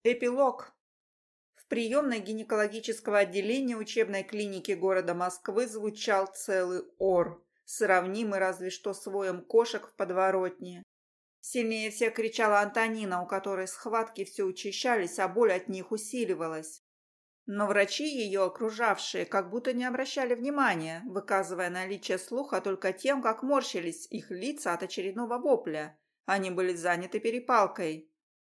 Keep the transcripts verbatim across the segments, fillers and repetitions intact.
Эпилог. В приемной гинекологического отделения учебной клиники города Москвы звучал целый ор, сравнимый разве что с воем кошек в подворотне. Сильнее всех кричала Антонина, у которой схватки все учащались, а боль от них усиливалась. Но врачи, ее окружавшие, как будто не обращали внимания, выказывая наличие слуха только тем, как морщились их лица от очередного вопля. Они были заняты перепалкой.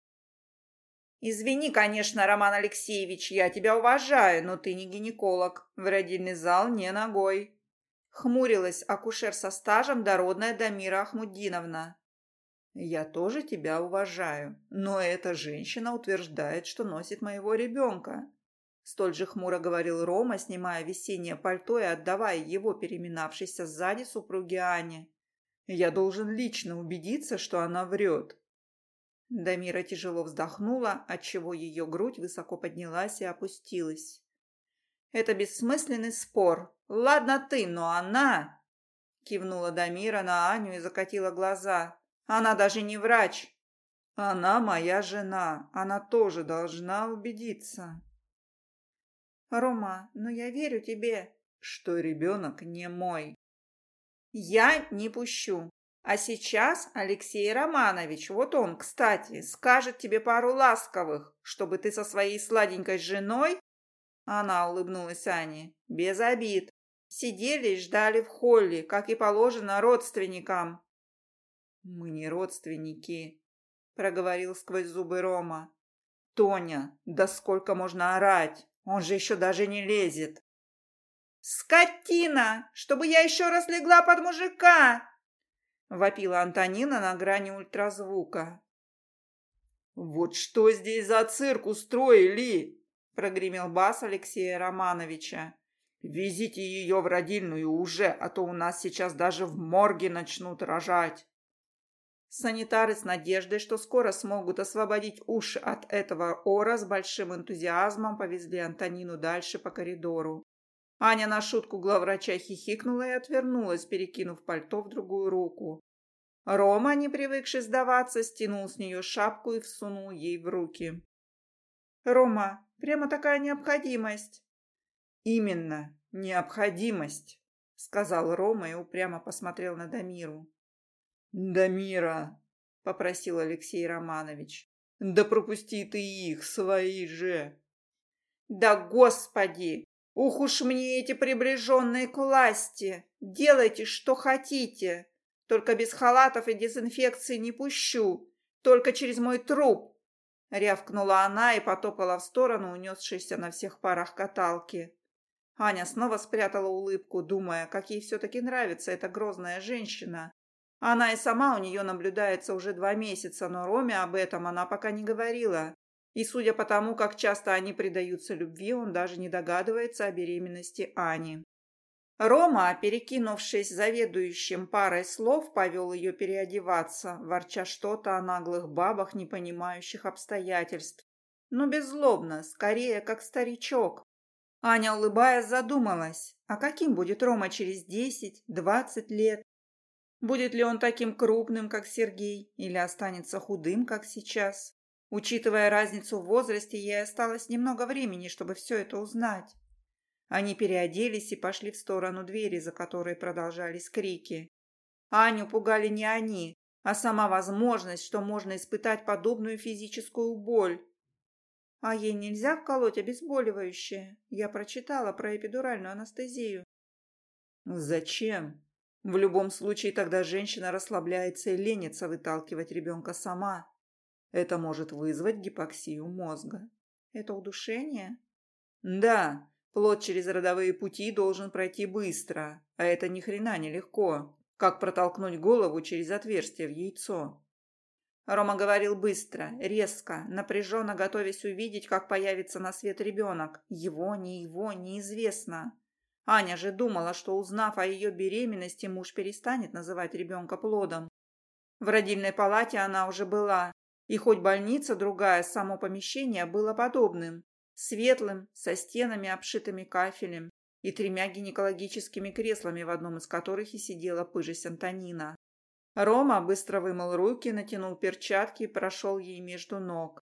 «Извини, конечно, Роман Алексеевич, я тебя уважаю, но ты не гинеколог. В родильный зал не ногой», — хмурилась акушер со стажем дородная Дамира Ахмудиновна. «Я тоже тебя уважаю, но эта женщина утверждает, что носит моего ребенка», — столь же хмуро говорил Рома, снимая весеннее пальто и отдавая его переминавшейся сзади супруге Ане. «Я должен лично убедиться, что она врет». Дамира тяжело вздохнула, отчего ее грудь высоко поднялась и опустилась. «Это бессмысленный спор. Ладно ты, но она...» Кивнула Дамира на Аню и закатила глаза. «Она даже не врач. Она моя жена. Она тоже должна убедиться». «Рома, ну я верю тебе, что ребенок не мой». «Я не пущу. А сейчас Алексей Романович, вот он, кстати, скажет тебе пару ласковых, чтобы ты со своей сладенькой женой...» Она улыбнулась Ане. «Без обид. Сидели и ждали в холле, как и положено родственникам». «Мы не родственники», — проговорил сквозь зубы Рома. «Тоня, да сколько можно орать? Он же еще даже не лезет». «Скотина! Чтобы я еще раз легла под мужика!» — вопила Антонина на грани ультразвука. «Вот что здесь за цирк устроили?» — прогремел бас Алексея Романовича. «Везите ее в родильную уже, а то у нас сейчас даже в морге начнут рожать». Санитары с надеждой, что скоро смогут освободить уши от этого ора, с большим энтузиазмом повезли Антонину дальше по коридору. Аня на шутку главврача хихикнула и отвернулась, перекинув пальто в другую руку. Рома, не привыкший сдаваться, стянул с нее шапку и всунул ей в руки. «Рома, прямо такая необходимость». «Именно, необходимость», — сказал Рома и упрямо посмотрел на Дамиру. «Дамира», — попросил Алексей Романович, — «да пропусти ты их, свои же». «Да господи! Ух уж мне эти приближенные к власти! Делайте, что хотите! Только без халатов и дезинфекции не пущу, только через мой труп!» Рявкнула она и потопала в сторону, унесшейся на всех парах каталки. Аня снова спрятала улыбку, думая, как ей все-таки нравится эта грозная женщина. Она и сама у нее наблюдается уже два месяца, но Роме об этом она пока не говорила. И судя по тому, как часто они предаются любви, он даже не догадывается о беременности Ани. Рома, перекинувшись заведующим парой слов, повел ее переодеваться, ворча что-то о наглых бабах, не понимающих обстоятельств. Но беззлобно, скорее, как старичок. Аня, улыбаясь, задумалась, а каким будет Рома через десять-двадцать лет? Будет ли он таким крупным, как Сергей, или останется худым, как сейчас? Учитывая разницу в возрасте, ей осталось немного времени, чтобы все это узнать. Они переоделись и пошли в сторону двери, за которой продолжались крики. Аню пугали не они, а сама возможность, что можно испытать подобную физическую боль. «А ей нельзя вколоть обезболивающее? Я прочитала про эпидуральную анестезию». «Зачем? В любом случае тогда женщина расслабляется и ленится выталкивать ребенка сама. Это может вызвать гипоксию мозга». «Это удушение?» «Да, плод через родовые пути должен пройти быстро, а это ни хрена не легко, как протолкнуть голову через отверстие в яйцо». Рома говорил быстро, резко, напряженно готовясь увидеть, как появится на свет ребенок. Его, не его, неизвестно. Аня же думала, что, узнав о ее беременности, муж перестанет называть ребенка плодом. В родильной палате она уже была, и хоть больница другая, само помещение было подобным. Светлым, со стенами, обшитыми кафелем, и тремя гинекологическими креслами, в одном из которых и сидела пыжись Антонина. Рома быстро вымыл руки, натянул перчатки и прошел ей между ног.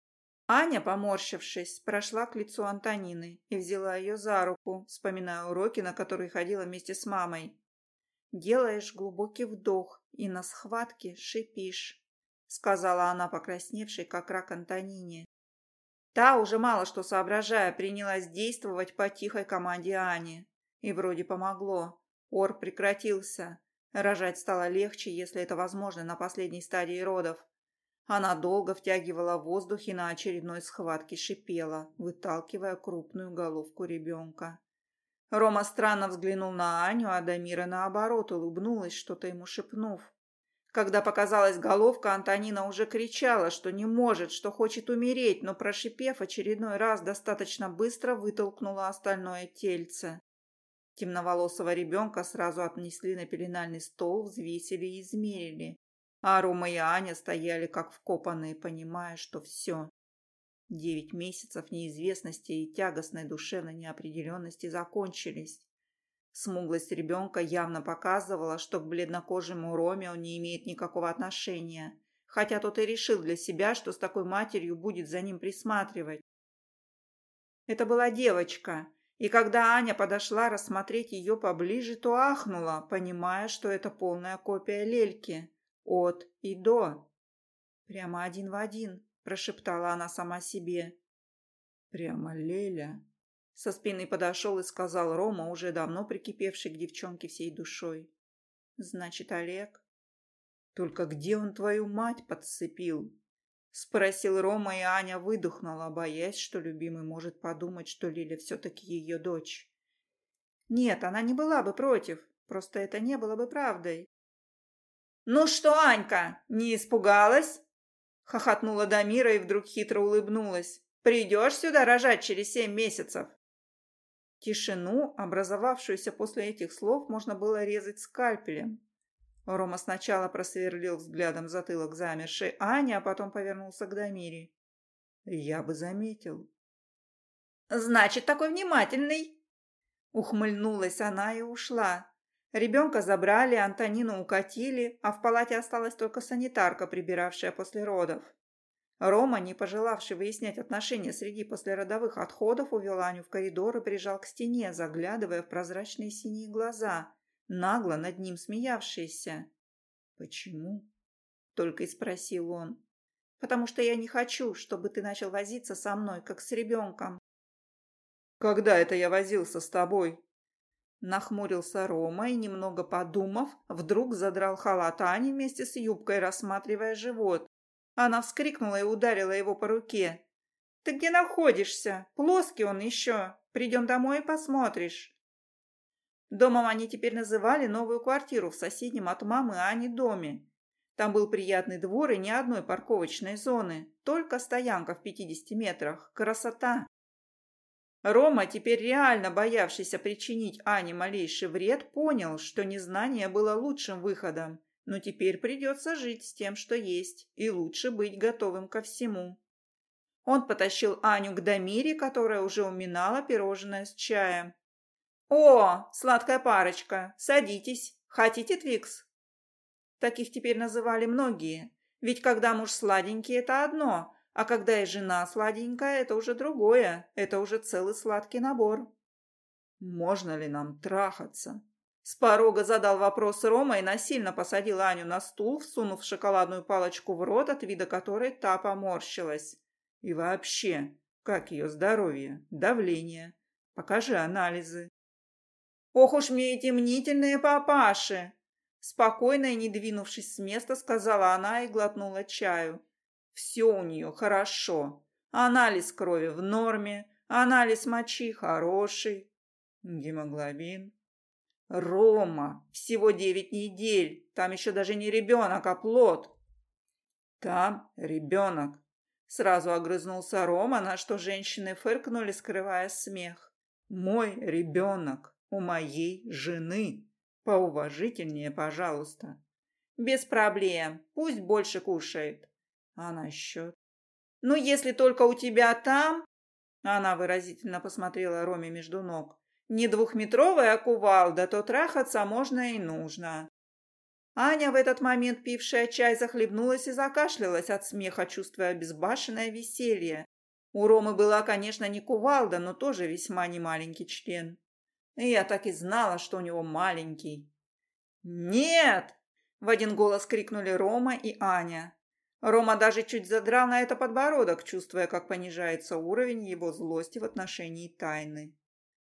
Аня, поморщившись, прошла к лицу Антонины и взяла ее за руку, вспоминая уроки, на которые ходила вместе с мамой. «Делаешь глубокий вдох и на схватке шипишь», — сказала она, покрасневшей, как рак Антонине. Та, уже мало что соображая, принялась действовать по тихой команде Ани. И вроде помогло. Ор прекратился. Рожать стало легче, если это возможно, на последней стадии родов. Она долго втягивала воздух и на очередной схватке шипела, выталкивая крупную головку ребенка. Рома странно взглянул на Аню, а Дамира, наоборот, улыбнулась, что-то ему шепнув. Когда показалась головка, Антонина уже кричала, что не может, что хочет умереть, но, прошипев очередной раз, достаточно быстро вытолкнула остальное тельце. Темноволосого ребенка сразу отнесли на пеленальный стол, взвесили и измерили. А Рома и Аня стояли как вкопанные, понимая, что все. Девять месяцев неизвестности и тягостной душевной неопределенности закончились. Смуглость ребенка явно показывала, что к бледнокожему Роме он не имеет никакого отношения, хотя тот и решил для себя, что с такой матерью будет за ним присматривать. Это была девочка, и когда Аня подошла рассмотреть ее поближе, то ахнула, понимая, что это полная копия Лельки. От и до. «Прямо один в один», – прошептала она сама себе. «Прямо Леля», – со спины подошел и сказал Рома, уже давно прикипевший к девчонке всей душой. «Значит, Олег?» «Только где он твою мать подцепил?» – спросил Рома, и Аня выдохнула, боясь, что любимый может подумать, что Лиля все-таки ее дочь. Нет, она не была бы против, просто это не было бы правдой. «Ну что, Анька, не испугалась?» — хохотнула Дамира и вдруг хитро улыбнулась. «Придешь сюда рожать через семь месяцев?» Тишину, образовавшуюся после этих слов, можно было резать скальпелем. Рома сначала просверлил взглядом затылок замершей Ани, а потом повернулся к Дамире. «Я бы заметил». «Значит, такой внимательный!» Ухмыльнулась она и ушла. Ребенка забрали, Антонину укатили, а в палате осталась только санитарка, прибиравшая после родов. Рома, не пожелавший выяснять отношения среди послеродовых отходов, увел Аню в коридор и прижал к стене, заглядывая в прозрачные синие глаза, нагло над ним смеявшиеся. «Почему?» — только и спросил он. «Потому что я не хочу, чтобы ты начал возиться со мной, как с ребенком». «Когда это я возился с тобой?» Нахмурился Рома и, немного подумав, вдруг задрал халат Ани вместе с юбкой, рассматривая живот. Она вскрикнула и ударила его по руке. «Ты где находишься? Плоский он еще. Придем домой и посмотришь». Домом они теперь называли новую квартиру в соседнем от мамы Ани доме. Там был приятный двор и ни одной парковочной зоны, только стоянка в пятидесяти метрах. Красота! Рома, теперь реально боявшийся причинить Ане малейший вред, понял, что незнание было лучшим выходом, но теперь придется жить с тем, что есть, и лучше быть готовым ко всему. Он потащил Аню к Дамире, которая уже уминала пирожное с чаем. «О, сладкая парочка, садитесь. Хотите Твикс?» Таких теперь называли многие, ведь когда муж сладенький – это одно, а когда и жена сладенькая, это уже другое, это уже целый сладкий набор. «Можно ли нам трахаться?» С порога задал вопрос Рома и насильно посадил Аню на стул, всунув шоколадную палочку в рот, от вида которой та поморщилась. «И вообще, как ее здоровье, давление? Покажи анализы». «Ох уж мне эти мнительные папаши!» Спокойно и не двинувшись с места, сказала она и глотнула чаю. Все у нее хорошо. Анализ крови в норме, анализ мочи хороший. Гемоглобин. Рома, всего девять недель. Там еще даже не ребенок, а плод. Там ребенок. Сразу огрызнулся Рома, на что женщины фыркнули, скрывая смех. Мой ребенок у моей жены. Поуважительнее, пожалуйста. Без проблем. Пусть больше кушает. А насчет? Ну, если только у тебя там... Она выразительно посмотрела Роме между ног. Не двухметровая кувалда, то трахаться можно и нужно. Аня, в этот момент пившая чай, захлебнулась и закашлялась от смеха, чувствуя безбашенное веселье. У Ромы была, конечно, не кувалда, но тоже весьма немаленький член. И я так и знала, что у него маленький. «Нет!» – в один голос крикнули Рома и Аня. Рома даже чуть задрал на это подбородок, чувствуя, как понижается уровень его злости в отношении тайны.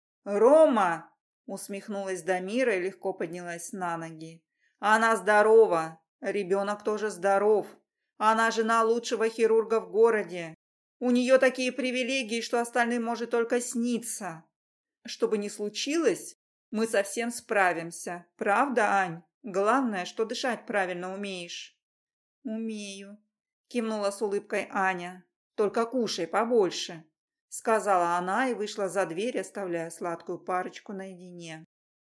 «Рома!» – усмехнулась Дамира и легко поднялась на ноги. «Она здорова! Ребенок тоже здоров! Она жена лучшего хирурга в городе! У нее такие привилегии, что остальным может только сниться! Что бы ни случилось, мы совсем справимся! Правда, Ань? Главное, что дышать правильно умеешь!» «Умею!» – кивнула с улыбкой Аня. «Только кушай побольше!» — сказала она и вышла за дверь, оставляя сладкую парочку наедине.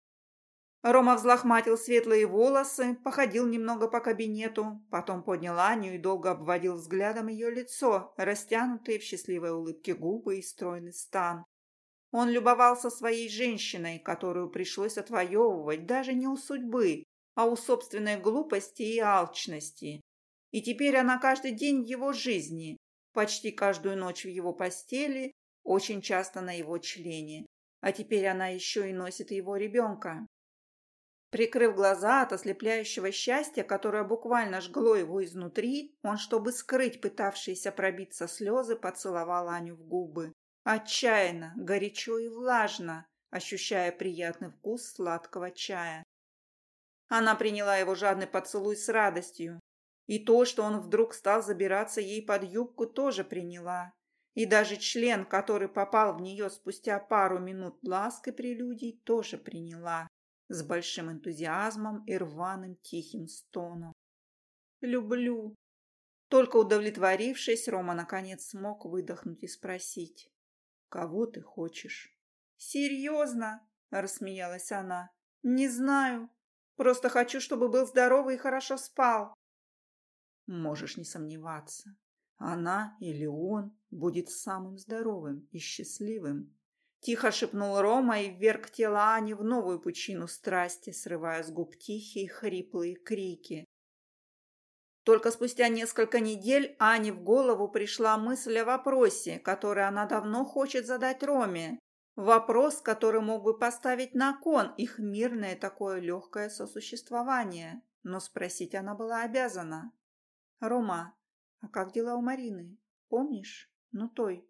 Рома взлохматил светлые волосы, походил немного по кабинету, потом поднял Аню и долго обводил взглядом ее лицо, растянутые в счастливой улыбке губы и стройный стан. Он любовался своей женщиной, которую пришлось отвоевывать даже не у судьбы, а у собственной глупости и алчности. И теперь она каждый день в его жизни, почти каждую ночь в его постели, очень часто на его члене. А теперь она еще и носит его ребенка. Прикрыв глаза от ослепляющего счастья, которое буквально жгло его изнутри, он, чтобы скрыть пытавшиеся пробиться слезы, поцеловал Аню в губы. Отчаянно, горячо и влажно, ощущая приятный вкус сладкого чая. Она приняла его жадный поцелуй с радостью. И то, что он вдруг стал забираться ей под юбку, тоже приняла. И даже член, который попал в нее спустя пару минут ласк и прелюдий, тоже приняла. С большим энтузиазмом и рваным тихим стоном. «Люблю». Только удовлетворившись, Рома наконец смог выдохнуть и спросить. «Кого ты хочешь?» «Серьезно?» – рассмеялась она. «Не знаю. Просто хочу, чтобы был здоровый и хорошо спал». «Можешь не сомневаться. Она или он будет самым здоровым и счастливым». Тихо шепнул Рома и вверг тело Ани в новую пучину страсти, срывая с губ тихие хриплые крики. Только спустя несколько недель Ане в голову пришла мысль о вопросе, который она давно хочет задать Роме. Вопрос, который мог бы поставить на кон их мирное такое легкое сосуществование. Но спросить она была обязана. «Рома, а как дела у Марины? Помнишь? Ну той».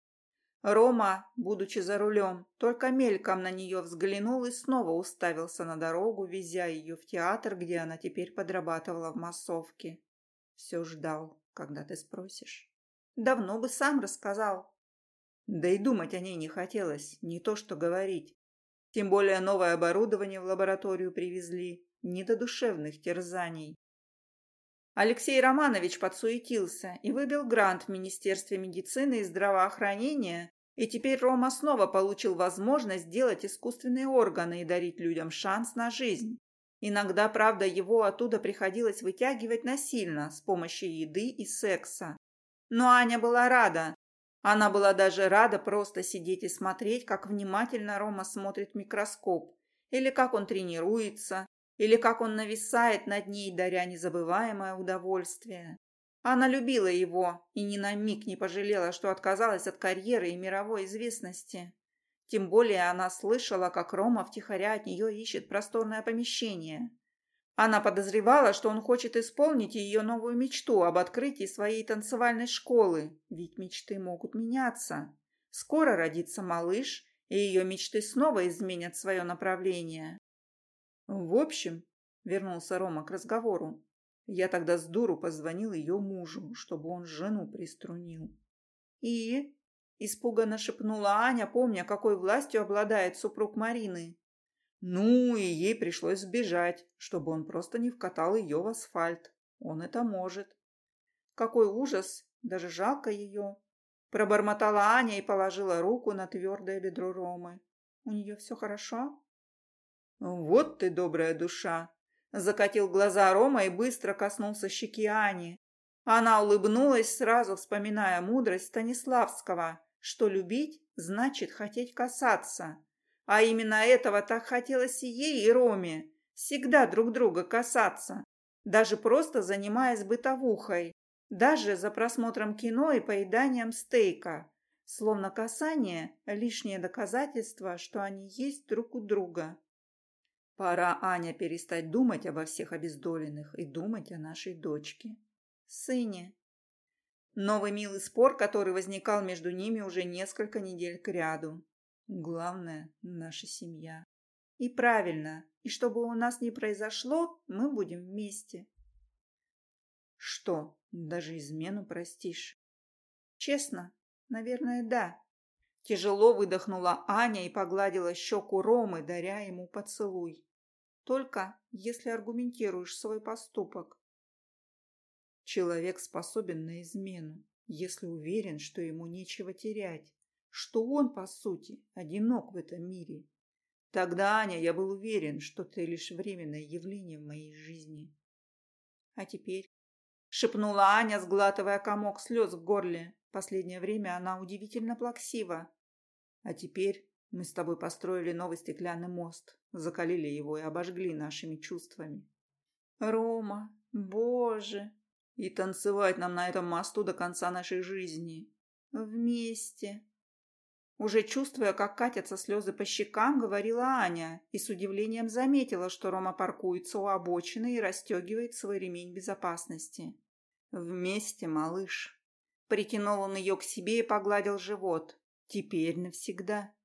Рома, будучи за рулем, только мельком на нее взглянул и снова уставился на дорогу, везя ее в театр, где она теперь подрабатывала в массовке. Все ждал, когда ты спросишь. Давно бы сам рассказал. Да и думать о ней не хотелось, не то что говорить. Тем более новое оборудование в лабораторию привезли, не до душевных терзаний. Алексей Романович подсуетился и выбил грант в Министерстве медицины и здравоохранения, и теперь Рома снова получил возможность делать искусственные органы и дарить людям шанс на жизнь. Иногда, правда, его оттуда приходилось вытягивать насильно, с помощью еды и секса. Но Аня была рада. Она была даже рада просто сидеть и смотреть, как внимательно Рома смотрит в микроскоп, или как он тренируется, или как он нависает над ней, даря незабываемое удовольствие. Она любила его и ни на миг не пожалела, что отказалась от карьеры и мировой известности. Тем более она слышала, как Рома втихаря от нее ищет просторное помещение. Она подозревала, что он хочет исполнить ее новую мечту об открытии своей танцевальной школы, ведь мечты могут меняться. Скоро родится малыш, и ее мечты снова изменят свое направление. В общем, вернулся Рома к разговору, я тогда с дуру позвонил ее мужу, чтобы он жену приструнил. И... Испуганно шепнула Аня, помня, какой властью обладает супруг Марины. Ну, и ей пришлось сбежать, чтобы он просто не вкатал ее в асфальт. Он это может. Какой ужас, даже жалко ее. Пробормотала Аня и положила руку на твердое бедро Ромы. У нее все хорошо? Вот ты добрая душа. Закатил глаза Рома и быстро коснулся щеки Ани. Она улыбнулась, сразу вспоминая мудрость Станиславского, что любить значит хотеть касаться. А именно этого так хотелось и ей, и Роме. Всегда друг друга касаться. Даже просто занимаясь бытовухой. Даже за просмотром кино и поеданием стейка. Словно касание – лишнее доказательство, что они есть друг у друга. Пора, Аня, перестать думать обо всех обездоленных и думать о нашей дочке. Сыне. Новый милый спор, который возникал между ними уже несколько недель кряду. Главное – наша семья. И правильно, и чтобы у нас не произошло, мы будем вместе. Что, даже измену простишь? Честно, наверное, да. Тяжело выдохнула Аня и погладила щеку Ромы, даря ему поцелуй. Только если аргументируешь свой поступок. Человек способен на измену, если уверен, что ему нечего терять, что он, по сути, одинок в этом мире. Тогда, Аня, я был уверен, что ты лишь временное явление в моей жизни. А теперь, шепнула Аня, сглатывая комок слез в горле. Последнее время она удивительно плаксива. А теперь мы с тобой построили новый стеклянный мост, закалили его и обожгли нашими чувствами. Рома, боже! И танцевать нам на этом мосту до конца нашей жизни. Вместе. Уже чувствуя, как катятся слезы по щекам, говорила Аня и с удивлением заметила, что Рома паркуется у обочины и расстегивает свой ремень безопасности. Вместе, малыш. Притянул он ее к себе и погладил живот. Теперь навсегда.